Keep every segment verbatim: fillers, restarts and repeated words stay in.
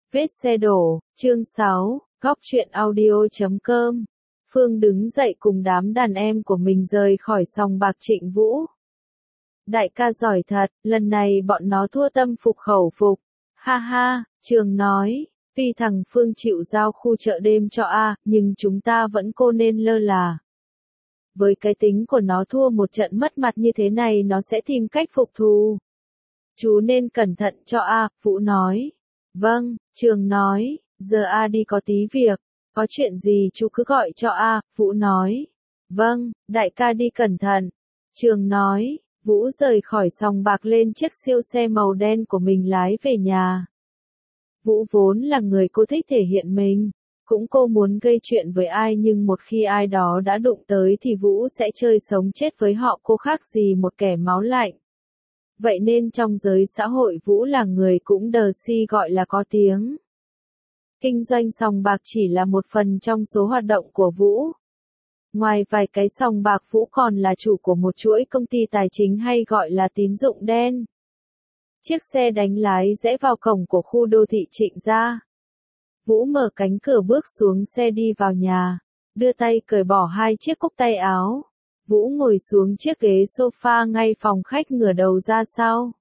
Vết xe đổ, chương sáu, góc truyện audio chấm com. Phương đứng dậy cùng đám đàn em của mình rời khỏi sòng bạc Trịnh Vũ. Đại ca giỏi thật, lần này bọn nó thua tâm phục khẩu phục. Ha ha, Trường nói, tuy thằng Phương chịu giao khu chợ đêm cho A, nhưng chúng ta vẫn cô nên lơ là. Với cái tính của nó thua một trận mất mặt như thế này nó sẽ tìm cách phục thù. Chú nên cẩn thận cho A, Vũ nói. Vâng, Trường nói, giờ A đi có tí việc, có chuyện gì chú cứ gọi cho A, Vũ nói. Vâng, đại ca đi cẩn thận. Trường nói, Vũ rời khỏi sòng bạc lên chiếc siêu xe màu đen của mình lái về nhà. Vũ vốn là người cô thích thể hiện mình, cũng cô muốn gây chuyện với ai nhưng một khi ai đó đã đụng tới thì Vũ sẽ chơi sống chết với họ, cô khác gì một kẻ máu lạnh. Vậy nên trong giới xã hội Vũ là người cũng đờ si gọi là có tiếng. Kinh doanh sòng bạc chỉ là một phần trong số hoạt động của Vũ. Ngoài vài cái sòng bạc, Vũ còn là chủ của một chuỗi công ty tài chính hay gọi là tín dụng đen. Chiếc xe đánh lái rẽ vào cổng của khu đô thị Trịnh gia. Vũ mở cánh cửa bước xuống xe đi vào nhà, đưa tay cởi bỏ hai chiếc cúc tay áo. Vũ ngồi xuống chiếc ghế sofa ngay phòng khách, ngửa đầu ra sau.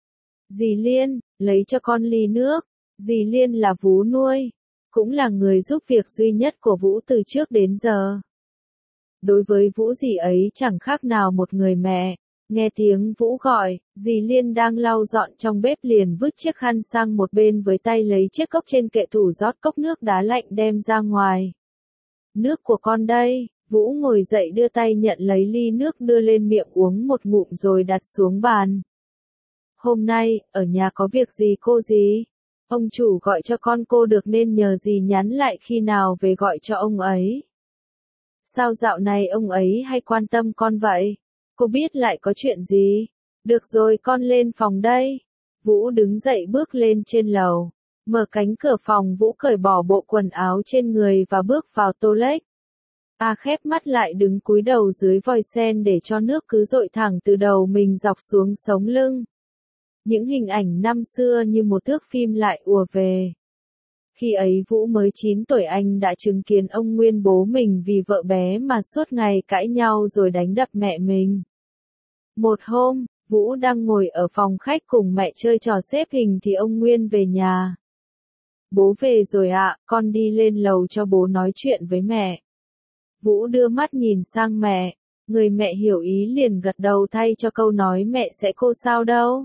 Dì Liên, lấy cho con ly nước. Dì Liên là Vũ nuôi, cũng là người giúp việc duy nhất của Vũ từ trước đến giờ. Đối với Vũ dì ấy chẳng khác nào một người mẹ. Nghe tiếng Vũ gọi, dì Liên đang lau dọn trong bếp liền vứt chiếc khăn sang một bên với tay lấy chiếc cốc trên kệ tủ rót cốc nước đá lạnh đem ra ngoài. Nước của con đây. Vũ ngồi dậy đưa tay nhận lấy ly nước đưa lên miệng uống một ngụm rồi đặt xuống bàn. Hôm nay, ở nhà có việc gì cô dì? Ông chủ gọi cho con cô được nên nhờ dì nhắn lại khi nào về gọi cho ông ấy. Sao dạo này ông ấy hay quan tâm con vậy? Cô biết lại có chuyện gì? Được rồi, con lên phòng đây. Vũ đứng dậy bước lên trên lầu. Mở cánh cửa phòng, Vũ cởi bỏ bộ quần áo trên người và bước vào toilet. A khép mắt lại đứng cúi đầu dưới vòi sen để cho nước cứ dội thẳng từ đầu mình dọc xuống sống lưng. Những hình ảnh năm xưa như một thước phim lại ùa về. Khi ấy Vũ mới chín tuổi, anh đã chứng kiến ông Nguyên bố mình vì vợ bé mà suốt ngày cãi nhau rồi đánh đập mẹ mình. Một hôm, Vũ đang ngồi ở phòng khách cùng mẹ chơi trò xếp hình thì ông Nguyên về nhà. Bố về rồi ạ, con đi lên lầu cho bố nói chuyện với mẹ. Vũ đưa mắt nhìn sang mẹ, người mẹ hiểu ý liền gật đầu thay cho câu nói mẹ sẽ cô sao đâu.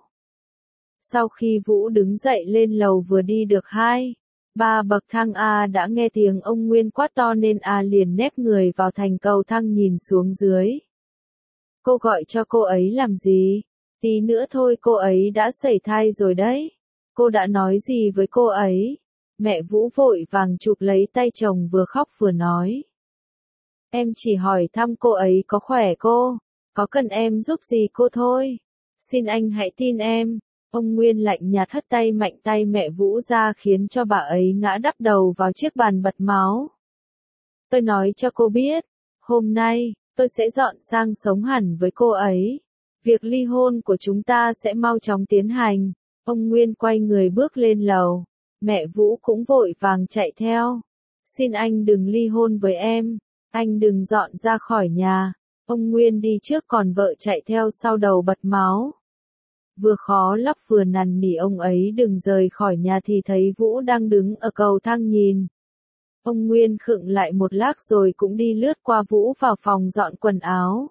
Sau khi Vũ đứng dậy lên lầu vừa đi được hai, ba bậc thang, A đã nghe tiếng ông Nguyên quát to nên A liền nép người vào thành cầu thang nhìn xuống dưới. Cô gọi cho cô ấy làm gì? Tí nữa thôi cô ấy đã sẩy thai rồi đấy. Cô đã nói gì với cô ấy? Mẹ Vũ vội vàng chụp lấy tay chồng vừa khóc vừa nói. Em chỉ hỏi thăm cô ấy có khỏe cô, có cần em giúp gì cô thôi. Xin anh hãy tin em. Ông Nguyên lạnh nhạt hất tay mạnh tay mẹ Vũ ra khiến cho bà ấy ngã đắp đầu vào chiếc bàn bật máu. Tôi nói cho cô biết, hôm nay, tôi sẽ dọn sang sống hẳn với cô ấy. Việc ly hôn của chúng ta sẽ mau chóng tiến hành. Ông Nguyên quay người bước lên lầu. Mẹ Vũ cũng vội vàng chạy theo. Xin anh đừng ly hôn với em. Anh đừng dọn ra khỏi nhà. Ông Nguyên đi trước còn vợ chạy theo sau đầu bật máu. Vừa khó lắp vừa năn nỉ ông ấy đừng rời khỏi nhà thì thấy Vũ đang đứng ở cầu thang nhìn. Ông Nguyên khựng lại một lát rồi cũng đi lướt qua Vũ vào phòng dọn quần áo.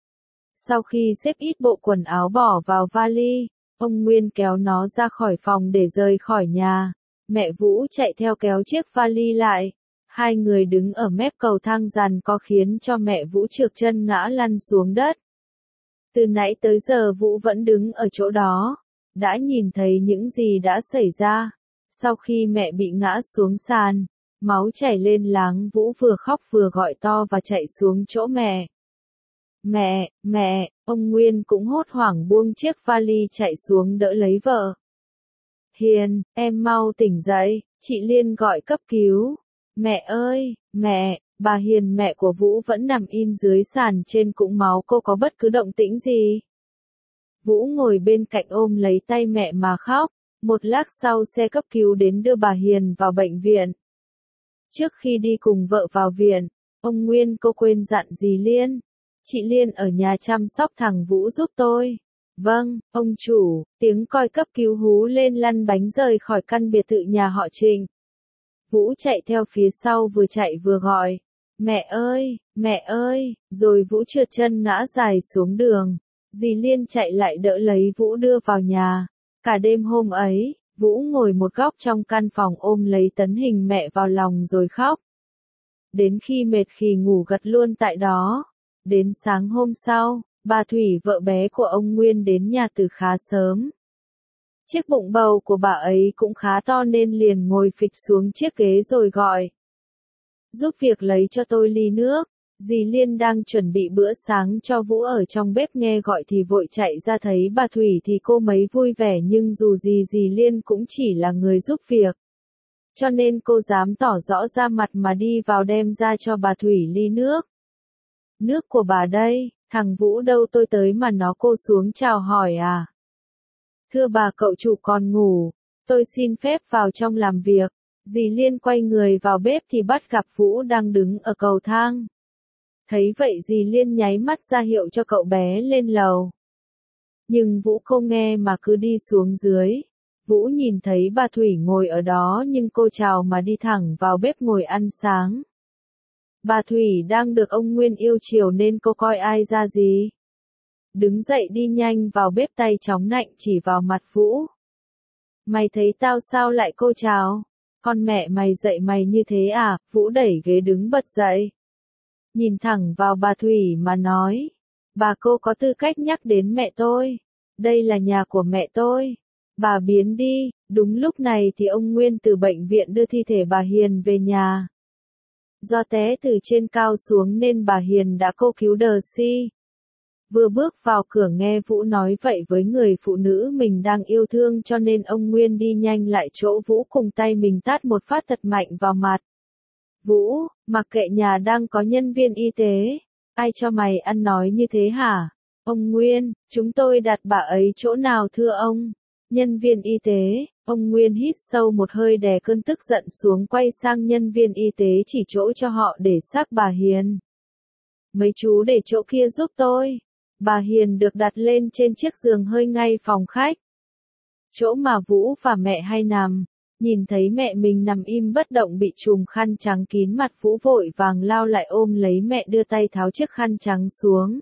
Sau khi xếp ít bộ quần áo bỏ vào vali, ông Nguyên kéo nó ra khỏi phòng để rời khỏi nhà. Mẹ Vũ chạy theo kéo chiếc vali lại. Hai người đứng ở mép cầu thang giằng co khiến cho mẹ Vũ trượt chân ngã lăn xuống đất. Từ nãy tới giờ Vũ vẫn đứng ở chỗ đó, đã nhìn thấy những gì đã xảy ra. Sau khi mẹ bị ngã xuống sàn, máu chảy lên láng, Vũ vừa khóc vừa gọi to và chạy xuống chỗ mẹ. Mẹ, mẹ, ông Nguyên cũng hốt hoảng buông chiếc vali chạy xuống đỡ lấy vợ. Hiền, em mau tỉnh dậy, chị Liên gọi cấp cứu. Mẹ ơi, mẹ, bà Hiền mẹ của Vũ vẫn nằm in dưới sàn trên cũng máu, cô có bất cứ động tĩnh gì? Vũ ngồi bên cạnh ôm lấy tay mẹ mà khóc. Một lát sau xe cấp cứu đến đưa bà Hiền vào bệnh viện. Trước khi đi cùng vợ vào viện, ông Nguyên cô quên dặn dì Liên. Chị Liên ở nhà chăm sóc thằng Vũ giúp tôi. Vâng, ông chủ, tiếng còi cấp cứu hú lên lăn bánh rời khỏi căn biệt thự nhà họ Trịnh. Vũ chạy theo phía sau vừa chạy vừa gọi. Mẹ ơi, mẹ ơi, rồi Vũ trượt chân ngã dài xuống đường. Dì Liên chạy lại đỡ lấy Vũ đưa vào nhà. Cả đêm hôm ấy, Vũ ngồi một góc trong căn phòng ôm lấy tấn hình mẹ vào lòng rồi khóc. Đến khi mệt khì ngủ gật luôn tại đó. Đến sáng hôm sau, bà Thủy vợ bé của ông Nguyên đến nhà từ khá sớm. Chiếc bụng bầu của bà ấy cũng khá to nên liền ngồi phịch xuống chiếc ghế rồi gọi. Giúp việc lấy cho tôi ly nước. Dì Liên đang chuẩn bị bữa sáng cho Vũ ở trong bếp nghe gọi thì vội chạy ra thấy bà Thủy thì cô mấy vui vẻ nhưng dù gì dì Liên cũng chỉ là người giúp việc. Cho nên cô dám tỏ rõ ra mặt mà đi vào đem ra cho bà Thủy ly nước. Nước của bà đây, thằng Vũ đâu tôi tới mà nó cô xuống chào hỏi à. Thưa bà cậu chủ còn ngủ, tôi xin phép vào trong làm việc. Dì Liên quay người vào bếp thì bắt gặp Vũ đang đứng ở cầu thang. Thấy vậy dì Liên nháy mắt ra hiệu cho cậu bé lên lầu. Nhưng Vũ không nghe mà cứ đi xuống dưới. Vũ nhìn thấy bà Thủy ngồi ở đó nhưng cô chào mà đi thẳng vào bếp ngồi ăn sáng. Bà Thủy đang được ông Nguyên yêu chiều nên cô coi ai ra gì. Đứng dậy đi nhanh vào bếp tay chóng nạnh chỉ vào mặt Vũ. Mày thấy tao sao lại cô chào? Con mẹ mày dậy mày như thế à? Vũ đẩy ghế đứng bật dậy. Nhìn thẳng vào bà Thủy mà nói. Bà cô có tư cách nhắc đến mẹ tôi. Đây là nhà của mẹ tôi. Bà biến đi. Đúng lúc này thì ông Nguyên từ bệnh viện đưa thi thể bà Hiền về nhà. Do té từ trên cao xuống nên bà Hiền đã cô cứu đờ si. Vừa bước vào cửa nghe Vũ nói vậy với người phụ nữ mình đang yêu thương cho nên ông Nguyên đi nhanh lại chỗ Vũ cùng tay mình tát một phát thật mạnh vào mặt. Vũ, mặc kệ nhà đang có nhân viên y tế, ai cho mày ăn nói như thế hả? Ông Nguyên, chúng tôi đặt bà ấy chỗ nào thưa ông? Nhân viên y tế, ông Nguyên hít sâu một hơi đè cơn tức giận xuống quay sang nhân viên y tế chỉ chỗ cho họ để xác bà Hiền. Mấy chú để chỗ kia giúp tôi. Bà Hiền được đặt lên trên chiếc giường hơi ngay phòng khách. Chỗ mà Vũ và mẹ hay nằm. Nhìn thấy mẹ mình nằm im bất động bị trùm khăn trắng kín mặt Vũ vội vàng lao lại ôm lấy mẹ đưa tay tháo chiếc khăn trắng xuống.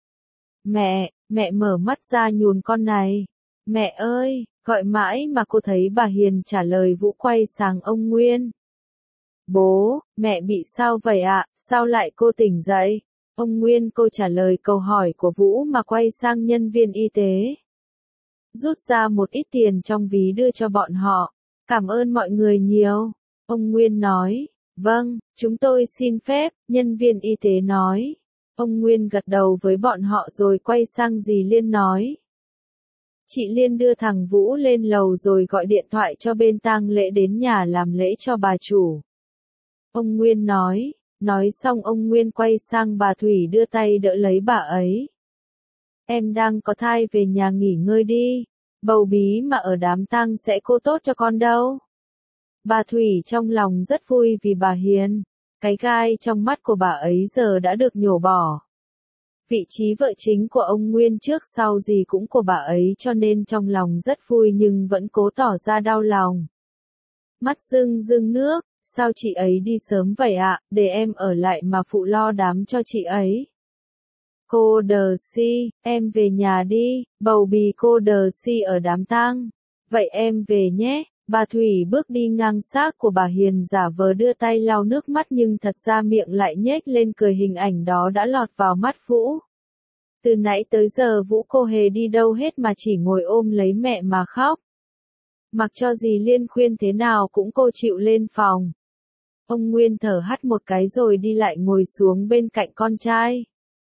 Mẹ, mẹ mở mắt ra nhùn con này. Mẹ ơi, gọi mãi mà cô thấy bà Hiền trả lời Vũ quay sang ông Nguyên. Bố, mẹ bị sao vậy ạ, sao lại cô tỉnh dậy? Ông Nguyên cô trả lời câu hỏi của Vũ mà quay sang nhân viên y tế. Rút ra một ít tiền trong ví đưa cho bọn họ. Cảm ơn mọi người nhiều. Ông Nguyên nói. Vâng, chúng tôi xin phép, nhân viên y tế nói. Ông Nguyên gật đầu với bọn họ rồi quay sang dì Liên nói. Chị Liên đưa thằng Vũ lên lầu rồi gọi điện thoại cho bên tang lễ đến nhà làm lễ cho bà chủ. Ông Nguyên nói. Nói xong ông Nguyên quay sang bà Thủy đưa tay đỡ lấy bà ấy. Em đang có thai về nhà nghỉ ngơi đi. Bầu bí mà ở đám tang sẽ cô tốt cho con đâu. Bà Thủy trong lòng rất vui vì bà Hiền. Cái gai trong mắt của bà ấy giờ đã được nhổ bỏ. Vị trí vợ chính của ông Nguyên trước sau gì cũng của bà ấy cho nên trong lòng rất vui nhưng vẫn cố tỏ ra đau lòng. Mắt rưng rưng nước. Sao chị ấy đi sớm vậy ạ, để em ở lại mà phụ lo đám cho chị ấy. Cô đờ si, em về nhà đi, bầu bì cô đờ si ở đám tang. Vậy em về nhé, bà Thủy bước đi ngang xác của bà Hiền giả vờ đưa tay lau nước mắt nhưng thật ra miệng lại nhếch lên cười hình ảnh đó đã lọt vào mắt Vũ. Từ nãy tới giờ Vũ cô hề đi đâu hết mà chỉ ngồi ôm lấy mẹ mà khóc. Mặc cho dì Liên khuyên thế nào cũng cô chịu lên phòng. Ông Nguyên thở hắt một cái rồi đi lại ngồi xuống bên cạnh con trai.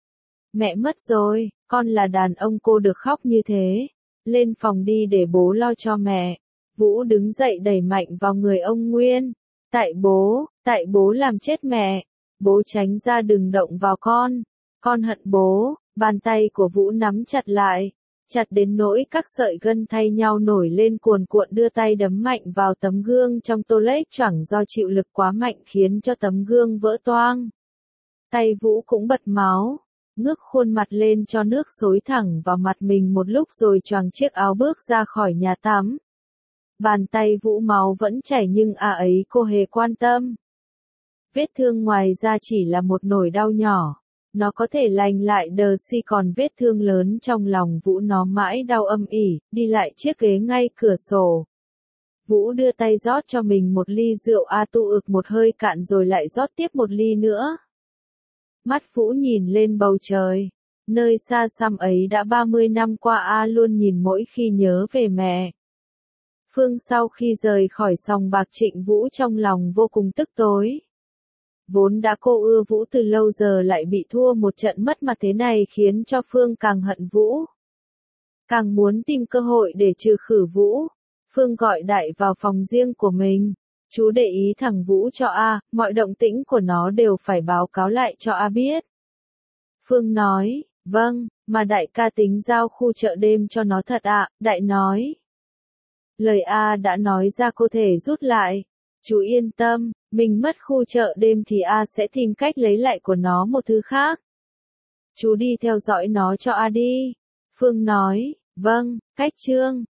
Mẹ mất rồi, con là đàn ông cô được khóc như thế. Lên phòng đi để bố lo cho mẹ. Vũ đứng dậy đẩy mạnh vào người ông Nguyên. Tại bố, tại bố làm chết mẹ. Bố tránh ra đừng động vào con. Con hận bố, bàn tay của Vũ nắm chặt lại. chặt đến nỗi các sợi gân thay nhau nổi lên cuồn cuộn, đưa tay đấm mạnh vào tấm gương trong toilet choảng do chịu lực quá mạnh khiến cho tấm gương vỡ toang. Tay Vũ cũng bật máu, ngước khuôn mặt lên cho nước xối thẳng vào mặt mình một lúc rồi choàng chiếc áo bước ra khỏi nhà tắm. Bàn tay Vũ máu vẫn chảy nhưng à ấy cô hề quan tâm. Vết thương ngoài ra chỉ là một nỗi đau nhỏ. Nó có thể lành lại đờ si, còn vết thương lớn trong lòng Vũ nó mãi đau âm ỉ, đi lại chiếc ghế ngay cửa sổ. Vũ đưa tay rót cho mình một ly rượu A Tu ực một hơi cạn rồi lại rót tiếp một ly nữa. Mắt Vũ nhìn lên bầu trời. Nơi xa xăm ấy đã ba mươi năm qua A luôn nhìn mỗi khi nhớ về mẹ. Phương sau khi rời khỏi sòng bạc Trịnh Vũ trong lòng vô cùng tức tối. Vốn đã cô ưa Vũ từ lâu giờ lại bị thua một trận mất mặt thế này khiến cho Phương càng hận Vũ. Càng muốn tìm cơ hội để trừ khử Vũ. Phương gọi Đại vào phòng riêng của mình. Chú để ý thằng Vũ cho A, mọi động tĩnh của nó đều phải báo cáo lại cho A biết. Phương nói, vâng, mà Đại ca tính giao khu chợ đêm cho nó thật ạ, Đại nói. Lời A đã nói ra cô thể rút lại. Chú yên tâm, mình mất khu chợ đêm thì A sẽ tìm cách lấy lại của nó một thứ khác. Chú đi theo dõi nó cho A đi. Phương nói, vâng, cách Trương.